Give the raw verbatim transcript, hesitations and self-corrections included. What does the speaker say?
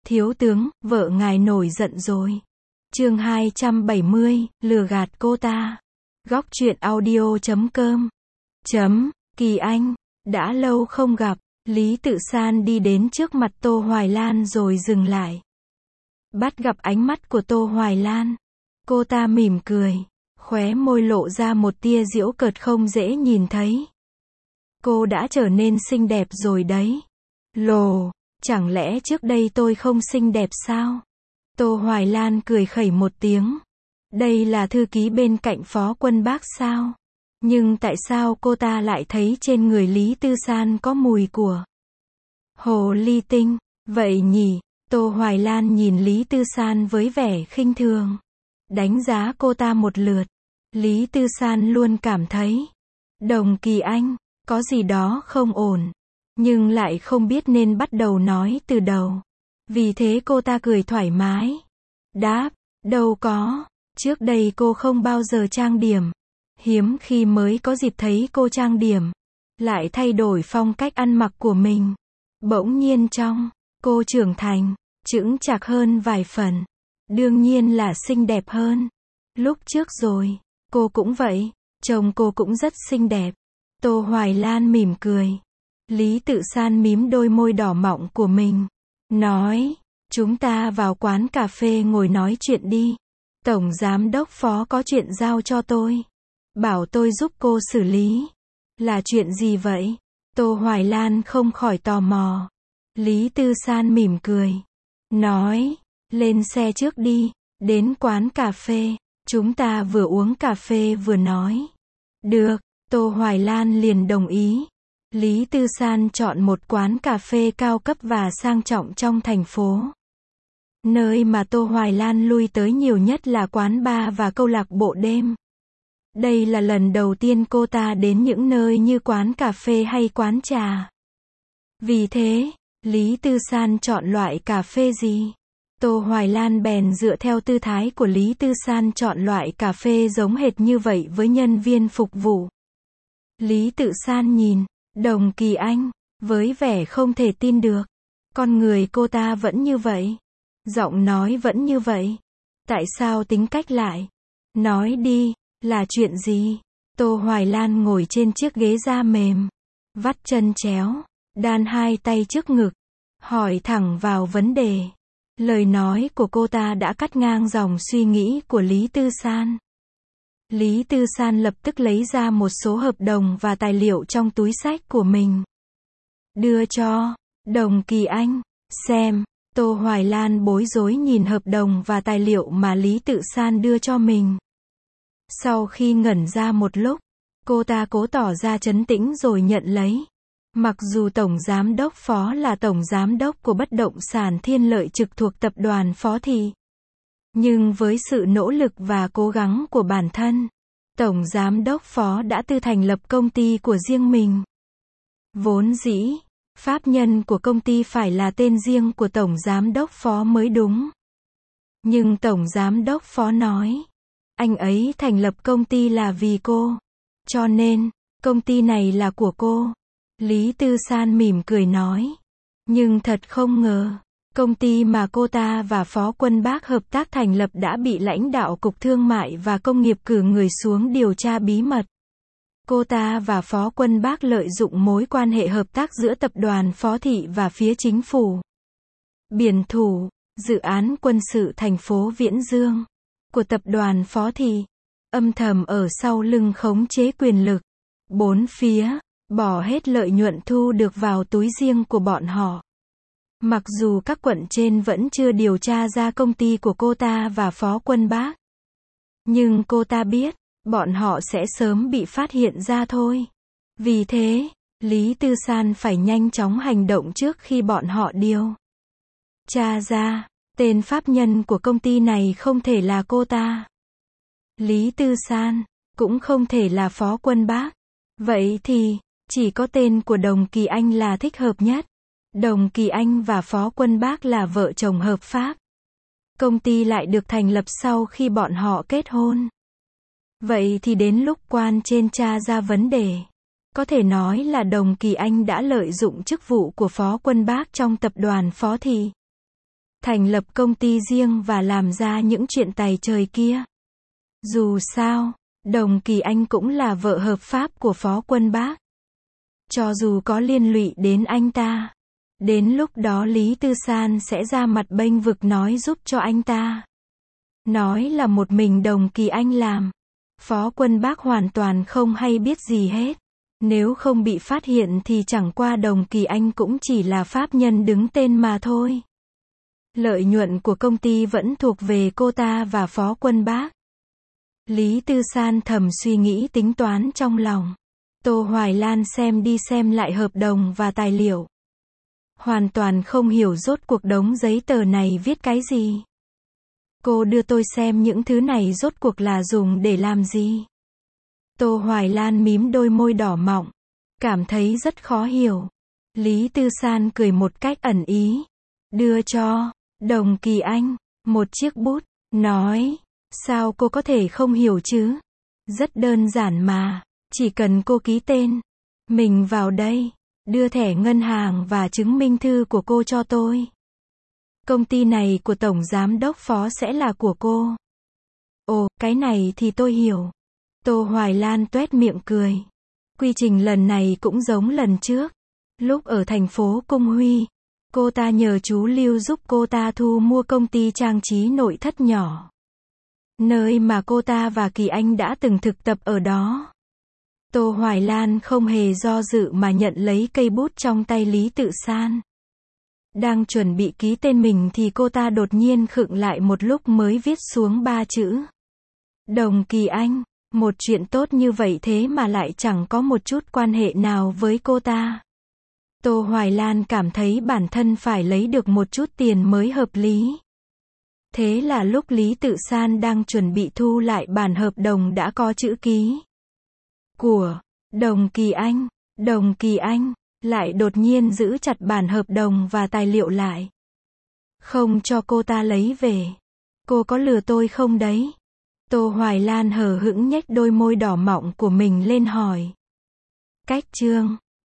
Thiếu tướng, vợ ngài nổi giận rồi. Chương hai trăm bảy mươi, lừa gạt cô ta. Góc truyện audio chấm com. Chấm, Kỳ Anh, đã lâu không gặp. Lý Tự San đi đến trước mặt Tô Hoài Lan rồi dừng lại. Bắt gặp ánh mắt của Tô Hoài Lan. Cô ta mỉm cười, khóe môi lộ ra một tia giễu cợt không dễ nhìn thấy. Cô đã trở nên xinh đẹp rồi đấy. Lồ, chẳng lẽ trước đây tôi không xinh đẹp sao? Tô Hoài Lan cười khẩy một tiếng. Đây là thư ký bên cạnh Phó Quân Bác sao? Nhưng tại sao cô ta lại thấy trên người Lý Tư San có mùi của hồ ly tinh? Vậy nhỉ? Tô Hoài Lan nhìn Lý Tư San với vẻ khinh thường, đánh giá cô ta một lượt. Lý Tư San luôn cảm thấy Đồng Kỳ Anh có gì đó không ổn, nhưng lại không biết nên bắt đầu nói từ đầu. Vì thế cô ta cười thoải mái, đáp, đâu có, trước đây cô không bao giờ trang điểm. Hiếm khi mới có dịp thấy cô trang điểm, lại thay đổi phong cách ăn mặc của mình. Bỗng nhiên trong cô trưởng thành, chững chạc hơn vài phần. Đương nhiên là xinh đẹp hơn. Lúc trước rồi, cô cũng vậy, chồng cô cũng rất xinh đẹp. Tô Hoài Lan mỉm cười. Lý Tự San mím đôi môi đỏ mọng của mình, nói, chúng ta vào quán cà phê ngồi nói chuyện đi. Tổng giám đốc Phó có chuyện giao cho tôi, bảo tôi giúp cô xử lý. Là chuyện gì vậy? Tô Hoài Lan không khỏi tò mò. Lý Tư San mỉm cười, nói, lên xe trước đi, đến quán cà phê, chúng ta vừa uống cà phê vừa nói. Được, Tô Hoài Lan liền đồng ý. Lý Tư San chọn một quán cà phê cao cấp và sang trọng trong thành phố. Nơi mà Tô Hoài Lan lui tới nhiều nhất là quán bar và câu lạc bộ đêm. Đây là lần đầu tiên cô ta đến những nơi như quán cà phê hay quán trà. Vì thế, Lý Tư San chọn loại cà phê gì? Tô Hoài Lan bèn dựa theo tư thái của Lý Tư San chọn loại cà phê giống hệt như vậy với nhân viên phục vụ. Lý Tự San nhìn Đồng Kỳ Anh với vẻ không thể tin được. Con người cô ta vẫn như vậy, giọng nói vẫn như vậy. Tại sao tính cách lại? Nói đi, là chuyện gì? Tô Hoài Lan ngồi trên chiếc ghế da mềm, vắt chân chéo, đan hai tay trước ngực, hỏi thẳng vào vấn đề. Lời nói của cô ta đã cắt ngang dòng suy nghĩ của Lý Tư San. Lý Tư San lập tức lấy ra một số hợp đồng và tài liệu trong túi xách của mình, đưa cho Đồng Kỳ Anh xem. Tô Hoài Lan bối rối nhìn hợp đồng và tài liệu mà Lý Tự San đưa cho mình. Sau khi ngẩn ra một lúc, cô ta cố tỏ ra trấn tĩnh rồi nhận lấy. Mặc dù Tổng Giám đốc Phó là Tổng Giám đốc của bất động sản Thiên Lợi trực thuộc tập đoàn Phó Thị, nhưng với sự nỗ lực và cố gắng của bản thân, Tổng Giám đốc Phó đã tự thành lập công ty của riêng mình. Vốn dĩ, pháp nhân của công ty phải là tên riêng của Tổng Giám đốc Phó mới đúng. Nhưng Tổng Giám đốc Phó nói, anh ấy thành lập công ty là vì cô, cho nên, công ty này là của cô. Lý Tư San mỉm cười nói, nhưng thật không ngờ, công ty mà cô ta và Phó Quân Bác hợp tác thành lập đã bị lãnh đạo Cục Thương mại và Công nghiệp cử người xuống điều tra bí mật. Cô ta và Phó Quân Bác lợi dụng mối quan hệ hợp tác giữa tập đoàn Phó Thị và phía chính phủ. Biển thủ, dự án quân sự thành phố Viễn Dương của tập đoàn Phó Thị, âm thầm ở sau lưng khống chế quyền lực bốn phía, bỏ hết lợi nhuận thu được vào túi riêng của bọn họ. Mặc dù các quận trên vẫn chưa điều tra ra công ty của cô ta và Phó Quân Bác, nhưng cô ta biết, bọn họ sẽ sớm bị phát hiện ra thôi. Vì thế, Lý Tư San phải nhanh chóng hành động trước khi bọn họ điều tra ra, tên pháp nhân của công ty này không thể là cô ta. Lý Tư San, cũng không thể là Phó Quân Bác. Vậy thì, chỉ có tên của Đồng Kỳ Anh là thích hợp nhất. Đồng Kỳ Anh và Phó Quân Bác là vợ chồng hợp pháp. Công ty lại được thành lập sau khi bọn họ kết hôn. Vậy thì đến lúc quan trên tra ra vấn đề, có thể nói là Đồng Kỳ Anh đã lợi dụng chức vụ của Phó Quân Bác trong tập đoàn Phó Thị, thành lập công ty riêng và làm ra những chuyện tày trời kia. Dù sao, Đồng Kỳ Anh cũng là vợ hợp pháp của Phó Quân Bác. Cho dù có liên lụy đến anh ta, đến lúc đó Lý Tư San sẽ ra mặt bênh vực nói giúp cho anh ta. Nói là một mình Đồng Kỳ Anh làm. Phó Quân Bác hoàn toàn không hay biết gì hết. Nếu không bị phát hiện thì chẳng qua Đồng Kỳ Anh cũng chỉ là pháp nhân đứng tên mà thôi. Lợi nhuận của công ty vẫn thuộc về cô ta và Phó Quân Bác. Lý Tư San thầm suy nghĩ tính toán trong lòng. Tô Hoài Lan xem đi xem lại hợp đồng và tài liệu. Hoàn toàn không hiểu rốt cuộc đống giấy tờ này viết cái gì. Cô đưa tôi xem những thứ này rốt cuộc là dùng để làm gì. Tô Hoài Lan mím đôi môi đỏ mọng, cảm thấy rất khó hiểu. Lý Tư San cười một cách ẩn ý, đưa cho Đồng Kỳ Anh một chiếc bút, nói, sao cô có thể không hiểu chứ? Rất đơn giản mà, chỉ cần cô ký tên mình vào đây, đưa thẻ ngân hàng và chứng minh thư của cô cho tôi. Công ty này của Tổng Giám đốc Phó sẽ là của cô. Ồ, cái này thì tôi hiểu. Tô Hoài Lan tuét miệng cười. Quy trình lần này cũng giống lần trước. Lúc ở thành phố Cung Huy, cô ta nhờ chú Lưu giúp cô ta thu mua công ty trang trí nội thất nhỏ. Nơi mà cô ta và Kỳ Anh đã từng thực tập ở đó. Tô Hoài Lan không hề do dự mà nhận lấy cây bút trong tay Lý Tự San. Đang chuẩn bị ký tên mình thì cô ta đột nhiên khựng lại một lúc mới viết xuống ba chữ. Đồng Kỳ Anh, một chuyện tốt như vậy thế mà lại chẳng có một chút quan hệ nào với cô ta. Tô Hoài Lan cảm thấy bản thân phải lấy được một chút tiền mới hợp lý. Thế là lúc Lý Tự San đang chuẩn bị thu lại bản hợp đồng đã có chữ ký của Đồng Kỳ Anh, Đồng Kỳ Anh lại đột nhiên giữ chặt bản hợp đồng và tài liệu lại. Không cho cô ta lấy về. Cô có lừa tôi không đấy? Tô Hoài Lan hờ hững nhếch đôi môi đỏ mọng của mình lên hỏi. Cách chương